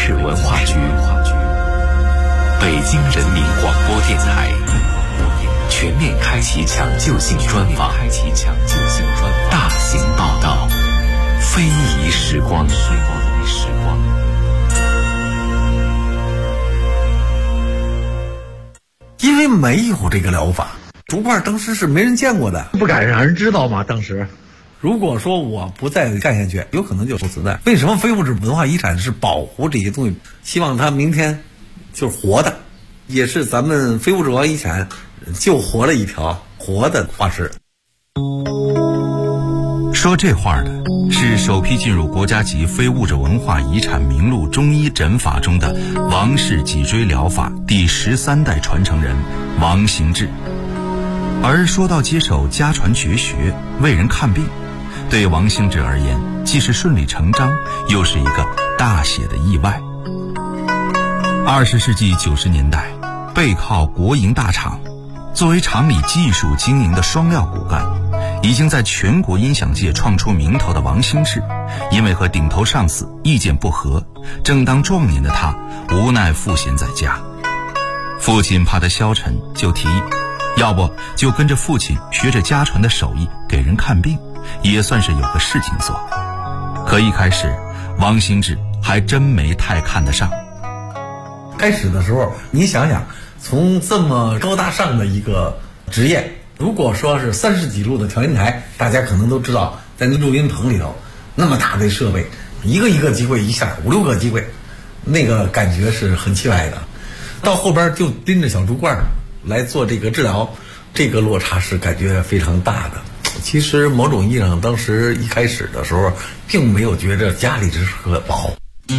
市文化局、北京人民广播电台全面开启抢救性专访，大型报道，非遗时光。 因为没有这个疗法，竹罐当时是没人见过的， 不敢让人知道吗？当时如果说我不再干下去，有可能就不存在。为什么非物质文化遗产是保护这些东西，希望它明天就是活的，也是咱们非物质文化遗产救活了一条活的化石。 说这话的是首批进入国家级非物质文化遗产名录中医诊法中的王氏脊椎疗法第13代传承人王行志。而说到接手家传绝学为人看病，对王行志而言既是顺理成章，又是一个大写的意外。20世纪90年代，背靠国营大厂，作为厂里技术经营的双料骨干，已经在全国音响界创出名头的王行志，因为和顶头上司意见不合，正当壮年的他无奈赋闲在家。父亲怕他消沉，就提议要不就跟着父亲学着家传的手艺给人看病，也算是有个事情做。可一开始王行志还真没太看得上。 开始的时候你想想，从这么高大上的一个职业，如果说是30几路的调音台，大家可能都知道，在那录音棚里头那么大的设备，一个一个机柜一下5、6个机柜，那个感觉是很气派的。到后边就拎着小竹罐来做这个治疗，这个落差是感觉非常大的。其实某种意义上，当时一开始的时候并没有觉着家里这是个宝。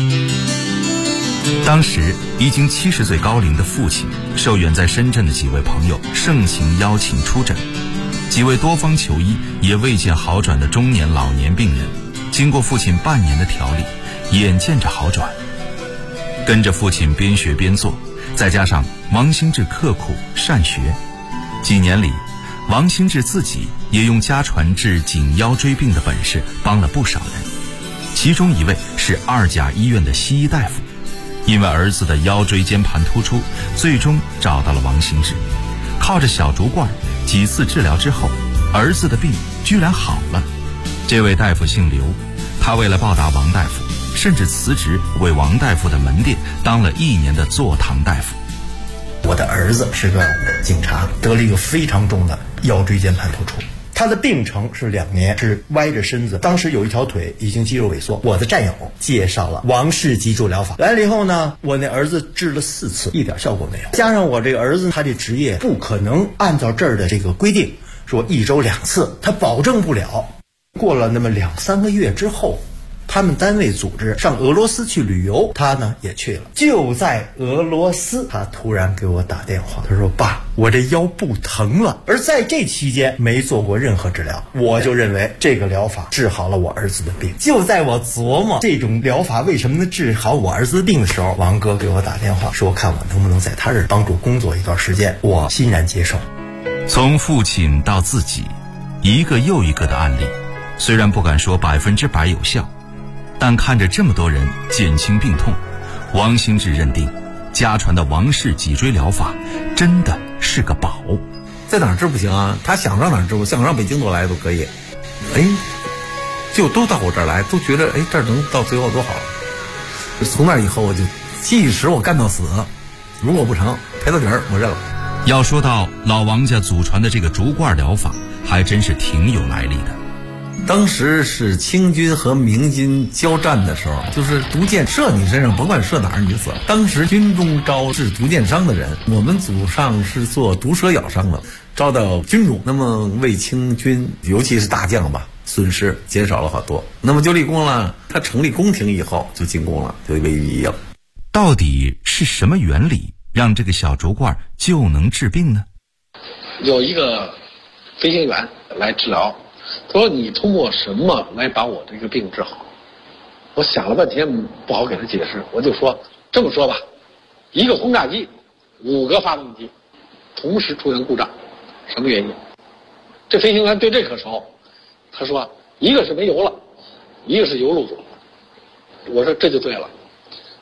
当时已经70岁高龄的父亲受远在深圳的几位朋友盛情邀请出诊，几位多方求医也未见好转的中年老年病人，经过父亲半年的调理，眼见着好转。跟着父亲边学边做，再加上王行志刻苦善学，几年里王行志自己也用家传治颈腰椎病的本事帮了不少人。其中一位是2甲医院的西医大夫，因为儿子的腰椎间盘突出，最终找到了王行志。靠着小竹罐几次治疗之后，儿子的病居然好了。这位大夫姓刘，他为了报答王大夫，甚至辞职为王大夫的门店当了1年的坐堂大夫。 我的儿子是个警察，得了一个非常重的腰椎间盘突出，他的病程是2年，是歪着身子，当时有一条腿已经肌肉萎缩。我的战友介绍了王氏脊柱疗法，来了以后呢，我那儿子治了4次，一点效果没有。加上我这个儿子他的职业不可能按照这儿的这个规定说1周2次，他保证不了。过了那么2、3个月之后，他们单位组织上俄罗斯去旅游，他呢也去了。就在俄罗斯，他突然给我打电话，他说：“爸，我这腰不疼了。”而在这期间没做过任何治疗，我就认为这个疗法治好了我儿子的病。就在我琢磨这种疗法为什么能治好我儿子的病的时候，王哥给我打电话说，看我能不能在他这儿帮助工作一段时间。我欣然接受。 从父亲到自己，一个又一个的案例，虽然不敢说100%有效，但看着这么多人减轻病痛，王行志认定家传的王氏脊椎疗法真的是个宝。 在哪儿治不行啊？他想上哪儿治，想上北京都来都可以。就都到我这儿来，都觉得这儿能到最后多好。从那以后我就即使我干到死，如果不成赔到底儿我认了。 要说到老王家祖传的这个竹罐疗法，还真是挺有来历的。 当时是清军和明军交战的时候，就是毒箭射你身上，甭管射哪儿你就死了。当时军中招致毒箭伤的人，我们祖上是做毒蛇咬伤的，招到军中，那么为清军尤其是大将吧，损失减少了好多。那么就立功了，他成立宫廷以后就进宫了，就为御医了。 到底是什么原理让这个小竹罐就能治病呢？ 有一个飞行员来治疗，他说：“你通过什么来把我这个病治好？”我想了半天不好给他解释，我就说这么说吧，一个轰炸机5个发动机同时出现故障，什么原因？这飞行员对这可熟，他说一个是没油了，一个是油路走。我说这就对了，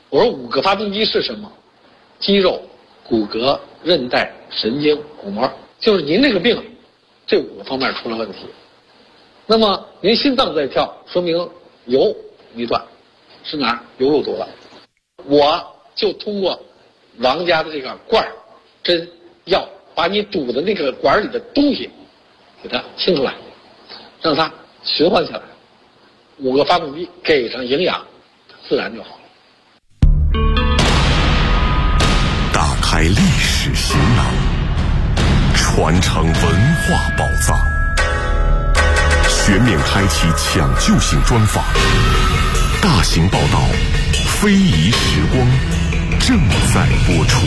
我说5个发动机是什么？肌肉、骨骼、韧带、神经、骨膜，就是您这个病，这5个方面出了问题。那么您心脏在跳，说明油没断，是哪儿？油有堵了。我就通过王家的这个罐儿、针、药，把你堵的那个管里的东西给它清出来，让它循环下来。5个发动机给上营养，自然就好了。 打开历史行囊，传承文化宝藏，全面开启抢救性专访，大型报道，非遗时光正在播出。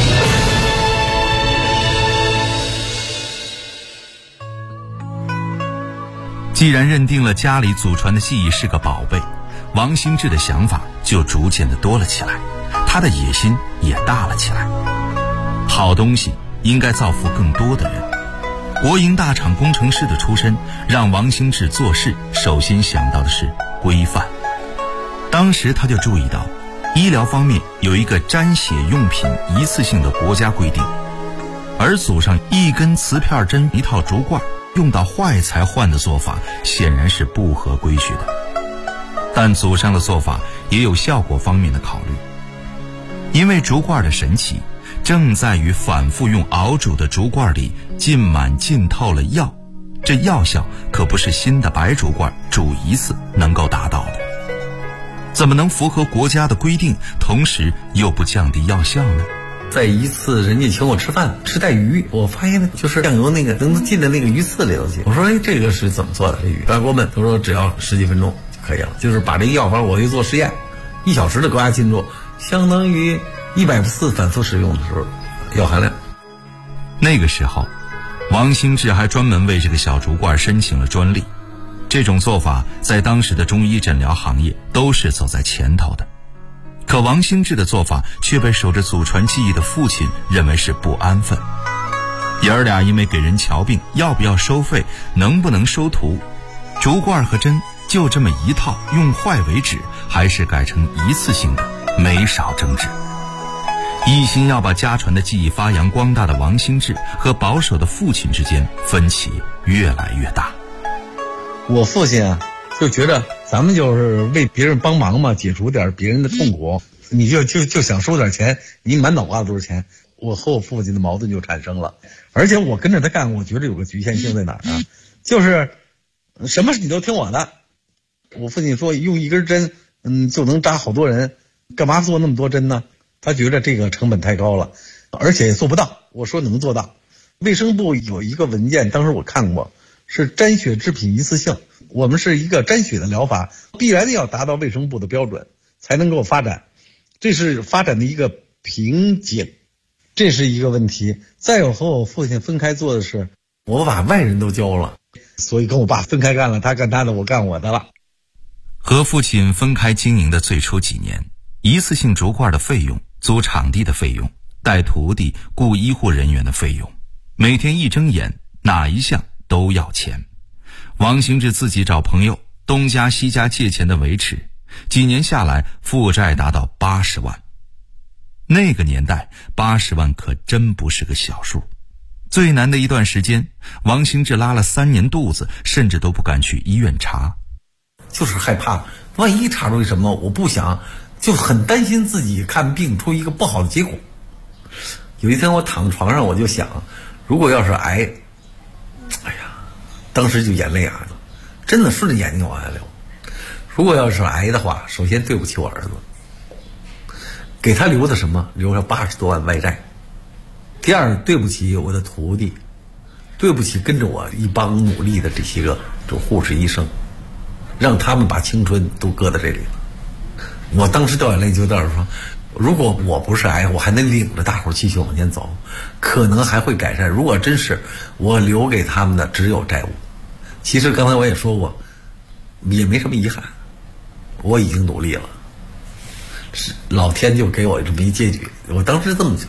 既然认定了家里祖传的技艺是个宝贝，王兴志的想法就逐渐的多了起来，他的野心也大了起来。好东西应该造福更多的人。国营大厂工程师的出身，让王兴志做事首先想到的是规范。当时他就注意到，医疗方面有一个沾血用品一次性的国家规定，而祖上一根瓷片针一套竹罐用到坏才换的做法显然是不合规矩的。但祖上的做法也有效果方面的考虑，因为竹罐的神奇正在于反复用熬煮的竹罐里浸满浸透了药，这药效可不是新的白竹罐煮一次能够达到的。怎么能符合国家的规定，同时又不降低药效呢？ 在一次人家请我吃饭，吃带鱼，我发现就是酱油那个能进的那个鱼刺里头去。我说这个是怎么做的？这鱼大哥们都说只要10几分钟就可以了，就是把这个药方我去做实验，1小时的高压浸注，相当于100次反复使用的时候药含量。 那个时候王兴志还专门为这个小竹罐申请了专利，这种做法在当时的中医诊疗行业都是走在前头的。可王兴志的做法却被守着祖传技艺的父亲认为是不安分。爷儿俩因为给人瞧病，要不要收费，能不能收徒，竹罐和针就这么一套，用坏为止，还是改成一次性的，没少争执。一心要把家传的技艺发扬光大的王兴志和保守的父亲之间分歧越来越大。 我父亲啊，就觉得咱们就是为别人帮忙嘛，解除点别人的痛苦，你就想收点钱，你满脑瓜子都是钱。我和我父亲的矛盾就产生了，而且我跟着他干，我觉得有个局限性在哪儿啊？就是什么事你都听我的。我父亲说用一根针，就能扎好多人，干嘛做那么多针呢？他觉得这个成本太高了，而且也做不到。我说能做到。卫生部有一个文件，当时我看过，是沾血制品一次性。我们是一个沾血的疗法，必然要达到卫生部的标准才能够发展，这是发展的一个瓶颈，这是一个问题。再有和我父亲分开做的是，我把外人都教了，所以跟我爸分开干了，他干他的，我干我的了。 和父亲分开经营的最初几年，一次性竹罐的费用、租场地的费用、带徒弟、雇医护人员的费用，每天一睁眼哪一项都要钱。王兴志自己找朋友东家西家借钱的维持，几年下来负债达到80万。那个年代80万可真不是个小数。最难的一段时间，王兴志拉了3年肚子，甚至都不敢去医院查， 就是害怕万一查出什么，我不想，就很担心自己看病出一个不好的结果。有一天我躺床上，我就想，如果要是癌，哎呀，当时就眼泪啊，真的顺着眼睛往下流。如果要是癌的话，首先对不起我儿子，给他留的什么？留了80多万外债。第二，对不起我的徒弟，对不起跟着我一帮努力的这些个护士医生，让他们把青春都搁在这里了。我当时掉眼泪就在这说，如果我不是癌，我还能领着大伙继续往前走，可能还会改善。如果真是我留给他们的只有债务，其实刚才我也说过，也没什么遗憾，我已经努力了，是老天就给我这么一结局。我当时这么想。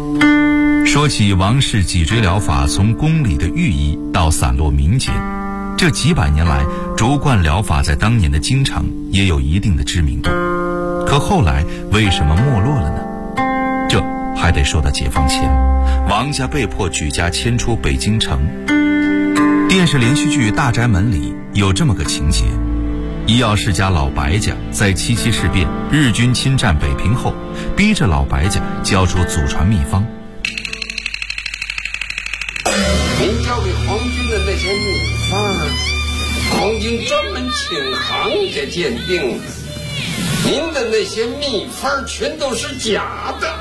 说起王氏脊椎疗法从公理的寓意到散落民间， 这几百年来，竹冠疗法在当年的京城也有一定的知名度。可后来为什么没落了呢？这还得说到解放前，王家被迫举家迁出北京城。电视连续剧《大宅门》里有这么个情节：医药世家老白家在77事变、日军侵占北平后，逼着老白家交出祖传秘方。 您交给皇军的那些秘方，皇军专门请行家鉴定，您的那些秘方全都是假的，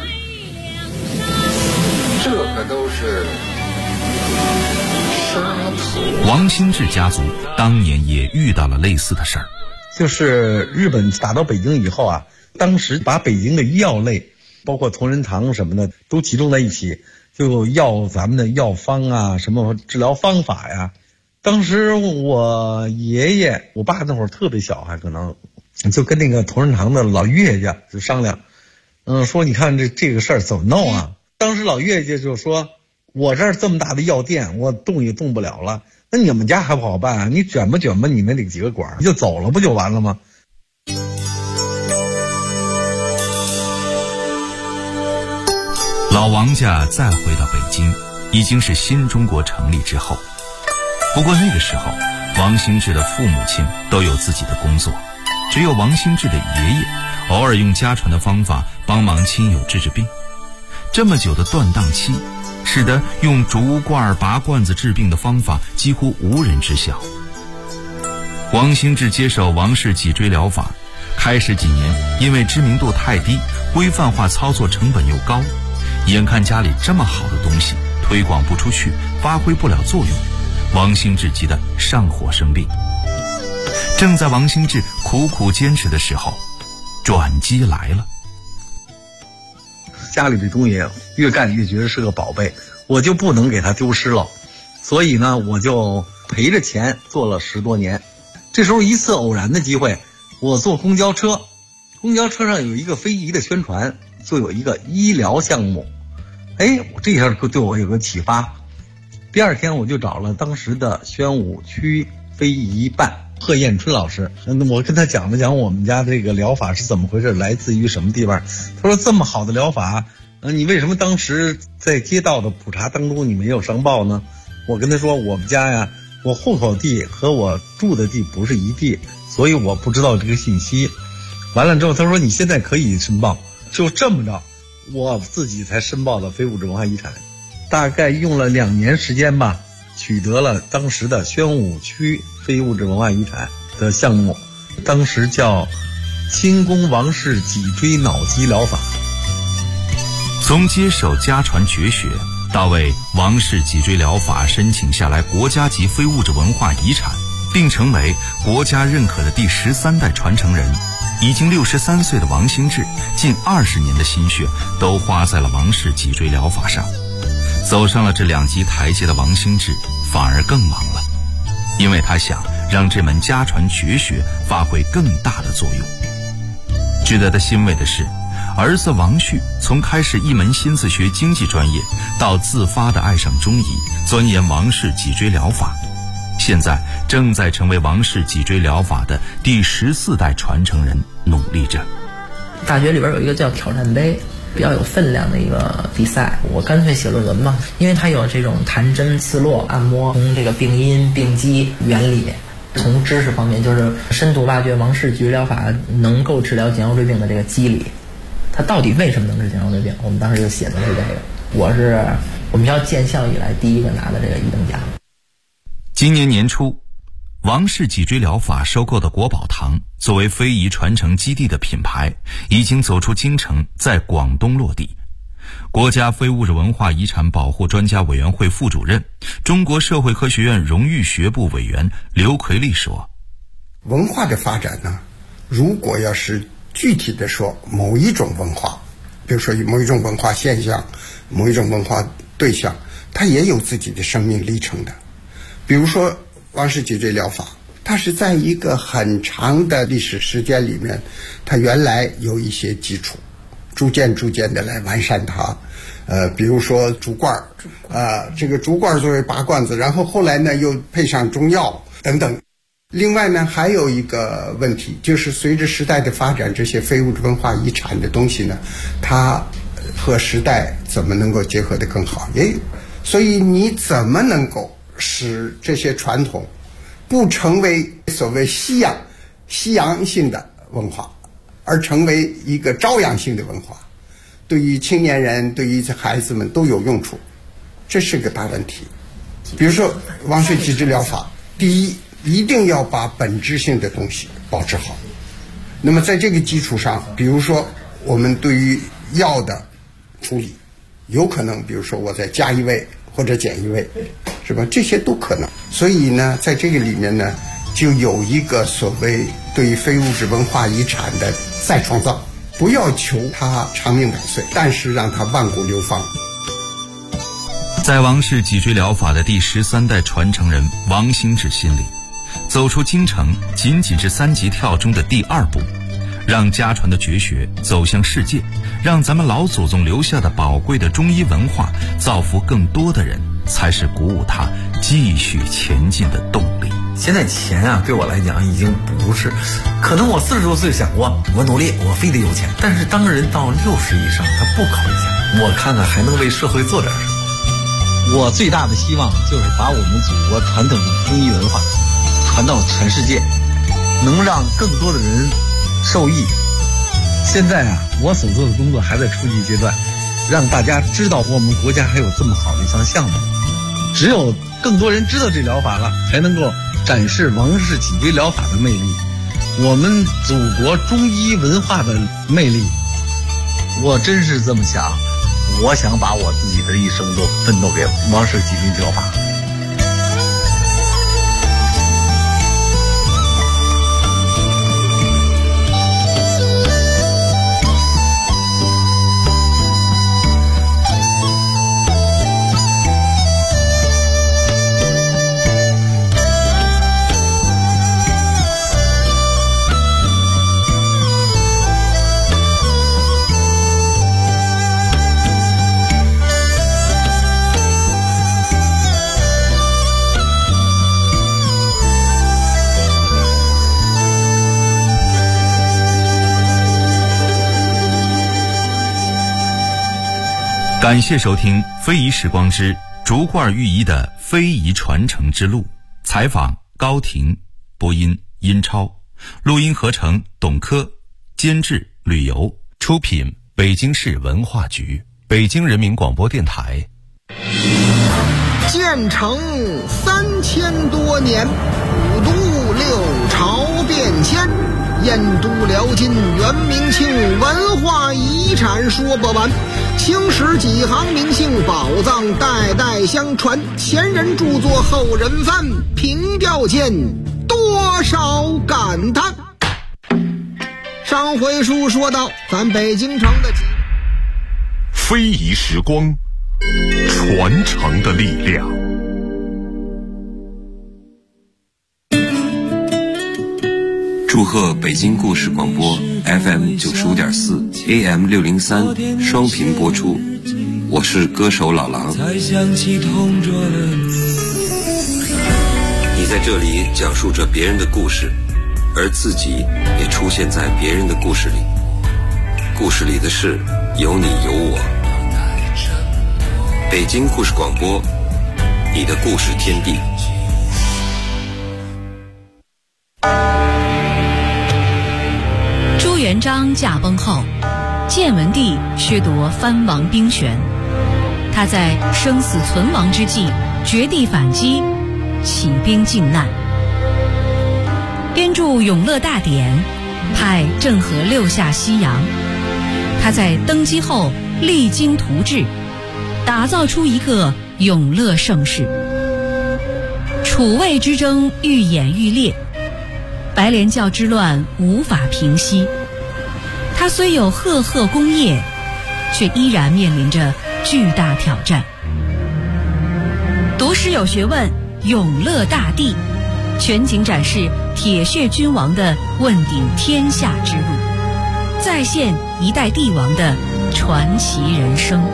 这可都是沙土。 王兴志家族当年也遇到了类似的事儿， 就是日本打到北京以后啊，当时把北京的医药类，包括同仁堂什么的，都集中在一起，就要咱们的药方啊，什么治疗方法呀。当时我爷爷我爸那会儿特别小，还可能就跟那个同仁堂的老岳家就商量，说你看这个事儿怎么弄啊？当时老岳家就说，我这儿这么大的药店，我动也动不了了，那你们家还不好办啊？你卷吧卷吧，你那几个管你就走了不就完了吗？ 老王家再回到北京，已经是新中国成立之后。不过那个时候，王兴志的父母亲都有自己的工作，只有王兴志的爷爷偶尔用家传的方法帮忙亲友治病。这么久的断档期，使得用竹罐拔罐子治病的方法几乎无人知晓。王兴志接手王氏脊椎疗法，开始几年因为知名度太低，规范化操作成本又高，眼看家里这么好的东西推广不出去，发挥不了作用，王兴志急得上火生病。正在王兴志苦苦坚持的时候，转机来了。 家里这东西越干越觉得是个宝贝，我就不能给它丢失了，所以呢，我就赔着钱做了10多年。这时候一次偶然的机会，我坐公交车，公交车上有一个非遗的宣传，就有一个医疗项目。这下对我有个启发。第二天我就找了当时的宣武区非遗办贺彦春老师，我跟他讲了讲我们家这个疗法是怎么回事，来自于什么地方。他说这么好的疗法，你为什么当时在街道的普查当中你没有上报呢？我跟他说，我们家呀，我户口地和我住的地不是一地，所以我不知道这个信息。完了之后他说你现在可以申报。就这么着，我自己才申报了非物质文化遗产，大概用了2年时间吧，取得了当时的宣武区非物质文化遗产的项目，当时叫清宫王氏脊椎脑肌疗法。 从接手家传绝学到为王氏脊椎疗法申请下来国家级非物质文化遗产，并成为国家认可的第13代传承人，已经63岁的王兴志，近20年的心血都花在了王氏脊椎疗法上。走上了这2级台阶的王兴志反而更忙了，因为他想让这门家传绝学发挥更大的作用。值得他欣慰的是，儿子王旭从开始一门心思学经济专业，到自发地爱上中医，钻研王氏脊椎疗法，现在正在成为王氏脊椎疗法的第14代传承人，努力着。 大学里边有一个叫挑战杯，比较有分量的一个比赛，我干脆写论文嘛，因为它有这种弹针刺络按摩，从这个病因病机原理，从知识方面就是深度挖掘王氏脊椎疗法能够治疗颈腰椎病的这个机理，它到底为什么能治颈腰椎病，我们当时就写的是这个。我是我们学校建校以来第一个拿的这个1等奖。 今年年初，王氏脊椎疗法收购的国宝堂作为非遗传承基地的品牌，已经走出京城，在广东落地。国家非物质文化遗产保护专家委员会副主任、中国社会科学院荣誉学部委员刘奎利说， 文化的发展呢，如果要是具体的说某一种文化，比如说某一种文化现象，某一种文化对象，它也有自己的生命历程的。比如说王氏脊椎疗法，它是在一个很长的历史时间里面，它原来有一些基础，逐渐的来完善它。比如说竹罐，这个竹罐作为拔罐子，然后后来呢又配上中药， 等等。另外呢，还有一个问题，就是随着时代的发展，这些非物质文化遗产的东西呢，它和时代怎么能够结合得更好，也有。所以你怎么能够使这些传统不成为所谓西洋性的文化，而成为一个朝阳性的文化，对于青年人，对于孩子们都有用处，这是个大问题。比如说王氏脊椎疗法，第一，一定要把本质性的东西保持好。那么在这个基础上，比如说我们对于药的处理，有可能比如说我再加一味或者减一味，是吧？这些都可能。所以呢，在这个里面呢，就有一个所谓对于非物质文化遗产的再创造，不要求它长命百岁，但是让它万古流芳。 在王氏脊椎疗法的第13代传承人王兴志心里，走出京城仅仅是3级跳中的第2步，让家传的绝学走向世界，让咱们老祖宗留下的宝贵的中医文化造福更多的人，才是鼓舞他继续前进的动力。 现在钱啊，对我来讲已经不是，可能我40多岁想过，我努力，我非得有钱。但是当人到60以上，他不考虑钱，我看看还能为社会做点什么。 我最大的希望就是把我们祖国传统的中医文化传到全世界，能让更多的人受益。现在啊，我所做的工作还在初级阶段，让大家知道我们国家还有这么好的一项项目。只有更多人知道这疗法了，才能够展示王氏脊椎疗法的魅力，我们祖国中医文化的魅力。我真是这么想，我想把我自己的一生都奋斗给王氏脊椎疗法。 感谢收听《非遗时光之竹罐寓医的非遗传承之路》，采访高婷，播音殷超，录音合成董珂，监制旅游，出品北京市文化局，北京人民广播电台。 建成3000多年，五都6朝变迁，燕都辽金元明清文化遗产说不完，青史几行名姓宝藏代代相传，前人著作后人翻，凭吊间多少感叹。上回书说到咱北京城的非遗时光，传承的力量。 祝贺北京故事广播 FM 95.4 AM 603双频播出，我是歌手老狼。你在这里讲述着别人的故事，而自己也出现在别人的故事里，故事里的事有你有我。北京故事广播，你的故事天地。 朱元璋驾崩后，建文帝削夺藩王兵权，他在生死存亡之际绝地反击，起兵靖难，编著《永乐大典》，派郑和6下西洋。他在登基后励精图治，打造出一个永乐盛世。楚魏之争愈演愈烈，白莲教之乱无法平息。他虽有赫赫功业，却依然面临着巨大挑战。读诗有学问，永乐大帝全景展示铁血君王的问鼎天下之路，再现一代帝王的传奇人生。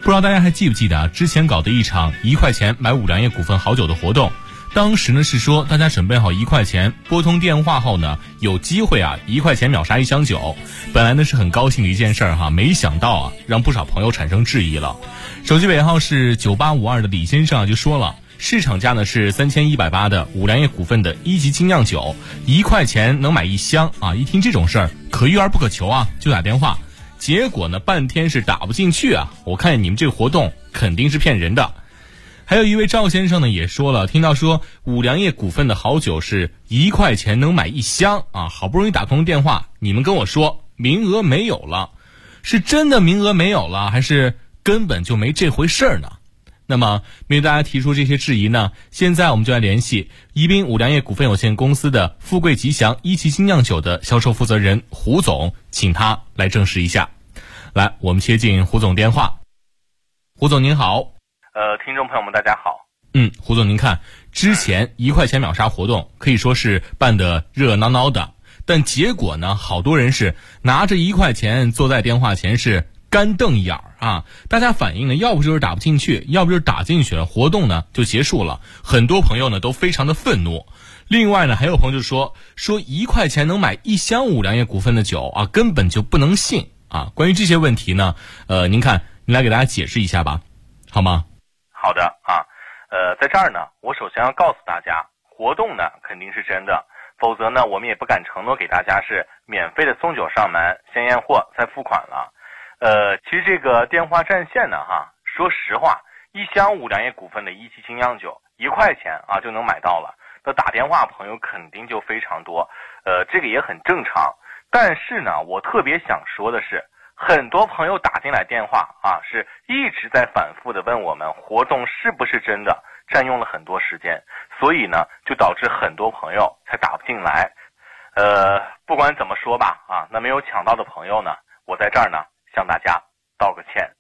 不知道大家还记不记得之前搞的一场1块钱买五粮液股份好酒的活动，当时呢是说大家准备好1块钱，拨通电话后呢有机会1块钱秒杀1箱酒。本来呢是很高兴的一件事儿没想到让不少朋友产生质疑了。手机尾号是9852的李先生就说了，市场价呢是3180的五粮液股份的1级精酿酒，1块钱能买1箱一听这种事儿可遇而不可求就打电话。结果呢半天是打不进去我看你们这个活动肯定是骗人的。还有一位赵先生呢也说了，听到说五粮液股份的好酒是1块钱能买1箱好不容易打通电话，你们跟我说名额没有了，是真的名额没有了，还是根本就没这回事儿呢？那么面对大家提出这些质疑呢，现在我们就来联系宜宾五粮液股份有限公司的富贵吉祥1级精酿酒的销售负责人胡总，请他来证实一下。来，我们接进胡总电话。胡总您好。 听众朋友们大家好。 胡总您看，之前1块钱秒杀活动可以说是办得热热闹闹的，但结果呢好多人是拿着1块钱坐在电话前是干瞪眼大家反映呢要不就是打不进去，要不就是打进去了，活动呢就结束了。很多朋友呢都非常的愤怒。另外呢还有朋友就说1块钱能买1箱五粮液股份的酒根本就不能信关于这些问题呢您来给大家解释一下吧，好吗？ 好的在这儿呢我首先要告诉大家，活动呢肯定是真的，否则呢我们也不敢承诺给大家是免费的送酒上门，先验货再付款了。其实这个电话占线呢说实话，1箱五粮液股份的1级精酿酒1块钱就能买到了，那打电话朋友肯定就非常多，这个也很正常。但是呢我特别想说的是，很多朋友打进来电话是一直在反复的问我们活动是不是真的，占用了很多时间，所以呢就导致很多朋友才打不进来。不管怎么说吧那没有抢到的朋友呢，我在这儿呢向大家道个歉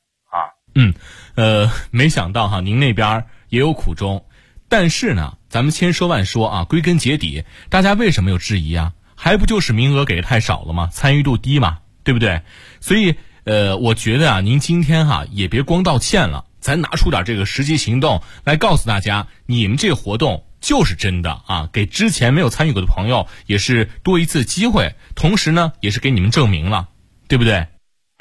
没想到您那边也有苦衷，但是呢咱们千说万说归根结底大家为什么有质疑还不就是名额给的太少了吗？参与度低嘛，对不对？所以我觉得您今天也别光道歉了，咱拿出点这个实际行动来告诉大家，你们这个活动就是真的给之前没有参与过的朋友也是多一次机会，同时呢也是给你们证明了，对不对？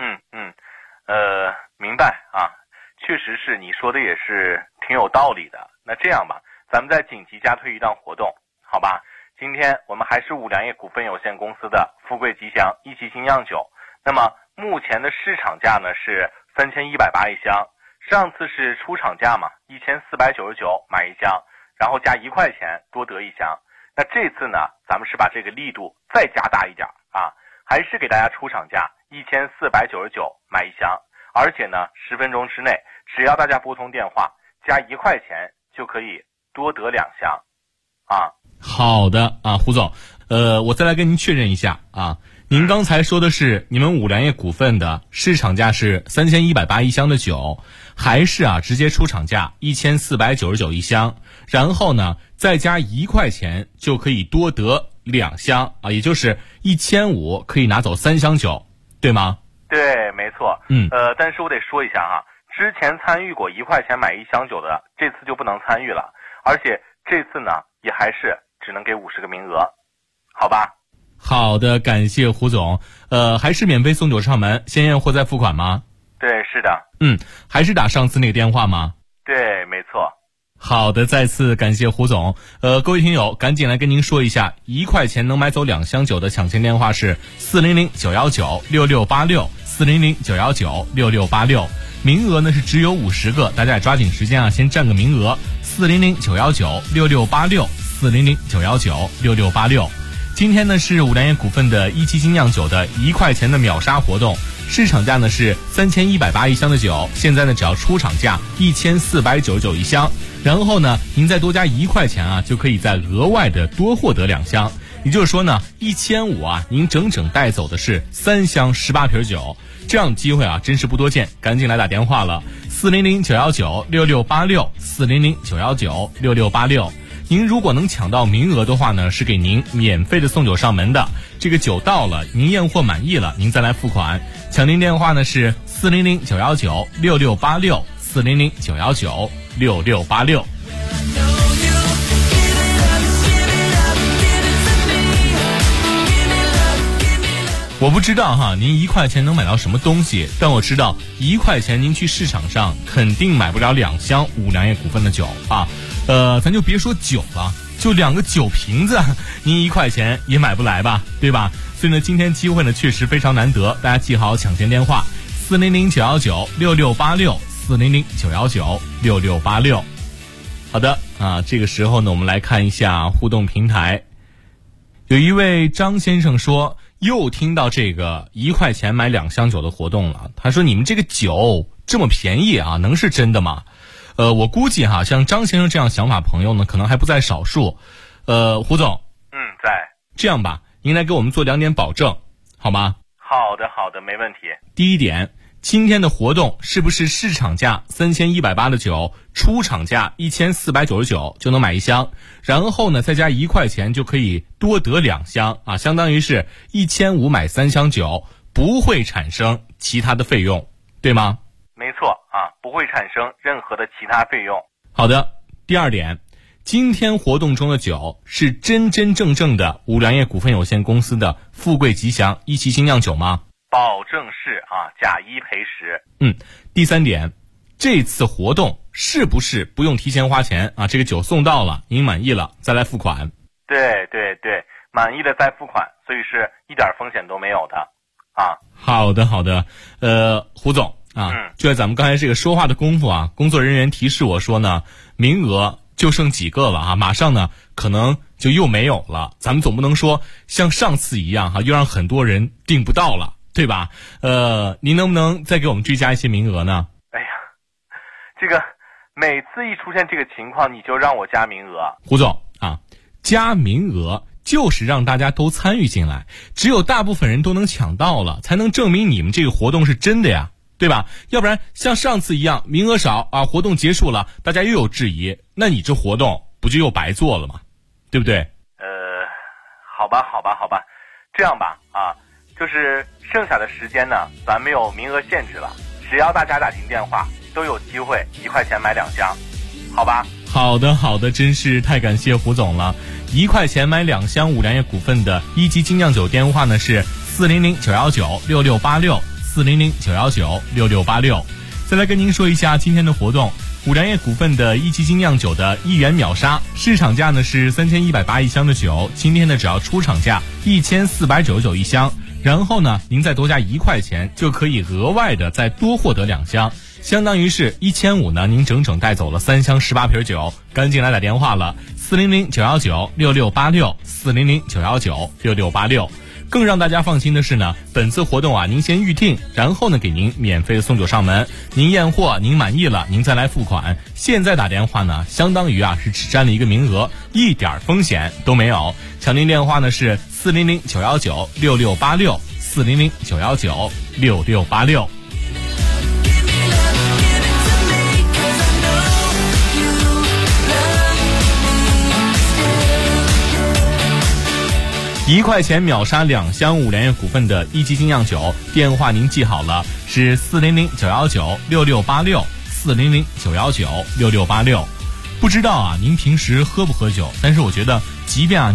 明白确实是你说的也是挺有道理的。那这样吧，咱们再紧急加推一档活动，好吧？今天我们还是五粮液股份有限公司的富贵吉祥1级精酿酒，那么目前的市场价呢是3180一箱，上次是出厂价嘛，1499买1箱，然后加1块钱多得1箱。那这次呢咱们是把这个力度再加大一点还是给大家出厂价1499买1箱，而且呢10分钟之内只要大家拨通电话加1块钱就可以多得2箱好的胡总，我再来跟您确认一下您刚才说的是你们五粮液股份的市场价是3180一箱的酒，还是直接出厂价1499一箱，然后呢再加1块钱就可以多得2箱也就是1500可以拿走3箱酒，对吗？ 对，没错。但是我得说一下之前参与过1块钱买1箱酒的，这次就不能参与了，而且这次呢也还是只能给50个名额，好吧？ 好的，感谢胡总。还是免费送酒上门，先验货再付款吗？ 对，是的。 还是打上次那个电话吗？ 对，没错。 好的，再次感谢胡总。各位听友，赶紧来跟您说一下，1块钱能买走2箱酒的抢签电话是400-919-6686，400-919-6686。名额呢是只有50个，大家也抓紧时间先占个名额。400-919-6686，400-919-6686。今天呢是五粮液股份的1级精酿酒的1块钱的秒杀活动，市场价呢是3180一箱的酒，现在呢只要出厂价1499一箱，然后呢您再多加1块钱就可以再额外的多获得2箱，也就是说呢1500您整整带走的是3箱18瓶酒，这样的机会真是不多见，赶紧来打电话了，400-919-6686，400-919-6686。 您如果能抢到名额的话呢，是给您免费的送酒上门的。这个酒到了，您验货满意了，您再来付款。抢您电话呢是400-919-6686，400-919-6686。我不知道哈，您1块钱能买到什么东西，但我知道1块钱您去市场上肯定买不了2箱五粮液股份的酒啊。咱就别说酒了，就2个酒瓶子，您1块钱也买不来吧，对吧？所以呢，今天机会呢确实非常难得，大家记好抢先电话400-919-6686，400-919-6686。好的啊，这个时候呢，我们来看一下互动平台。有一位张先生说，又听到这个1块钱买2箱酒的活动了。他说，你们这个酒这么便宜啊，能是真的吗？我估计哈，像张先生这样想法朋友呢，可能还不在少数。胡总， 在。 这样吧，您来给我们做2点保证，好吗？ 好的，没问题。 第一点，今天的活动是不是市场价3180的酒，出厂价1499就能买1箱，然后呢再加1块钱就可以多得2箱啊，相当于是1500买3箱酒，不会产生其他的费用，对吗？ 没错啊，不会产生任何的其他费用。 好的，第2点，今天活动中的酒是真正的五粮液股份有限公司的富贵吉祥一期精酿酒吗？ 保证是啊，假一赔10。 第3点，这次活动是不是不用提前花钱啊？这个酒送到了，您满意了再来付款。 对，满意了再付款，所以是一点风险都没有的啊。 好的，胡总啊，就在咱们刚才这个说话的功夫啊，工作人员提示我说呢，名额就剩几个了啊，马上呢可能就又没有了。咱们总不能说像上次一样哈，又让很多人订不到了，对吧？您能不能再给我们追加一些名额呢？ 哎呀，这个每次一出现这个情况，你就让我加名额。 胡总啊，加名额就是让大家都参与进来，只有大部分人都能抢到了，才能证明你们这个活动是真的呀，对吧？要不然像上次一样，名额少啊，活动结束了，大家又有质疑，那你这活动不就又白做了吗？对不对？ 好吧，这样吧啊，就是剩下的时间呢，咱没有名额限制了，只要大家打进电话，都有机会1块钱买2箱，好吧？ 好的，真是太感谢胡总了。1块钱买2箱五粮液股份的一级精酿酒电话呢是400-919-6686，400-919-6686。再来跟您说一下今天的活动，五粮液股份的一级精酿酒的1元秒杀，市场价呢是3180一箱的酒，今天呢只要出厂价1499一箱，然后呢您再多加1块钱就可以额外的再多获得2箱，相当于是1500呢，您整整带走了3箱18瓶酒。赶紧来打电话了，400-919-6686，400-919-6686。更让大家放心的是呢，本次活动啊，您先预定，然后呢给您免费的送酒上门，您验货您满意了，您再来付款。现在打电话呢，相当于啊是只占了1个名额，一点风险都没有。抢您电话呢是400-919-6686，400-919-6686。1块钱秒杀2箱五粮液股份的一级精酿酒，电话您记好了，是400-919-6686，400-919-6686。不知道啊，您平时喝不喝酒？但是我觉得，即便啊。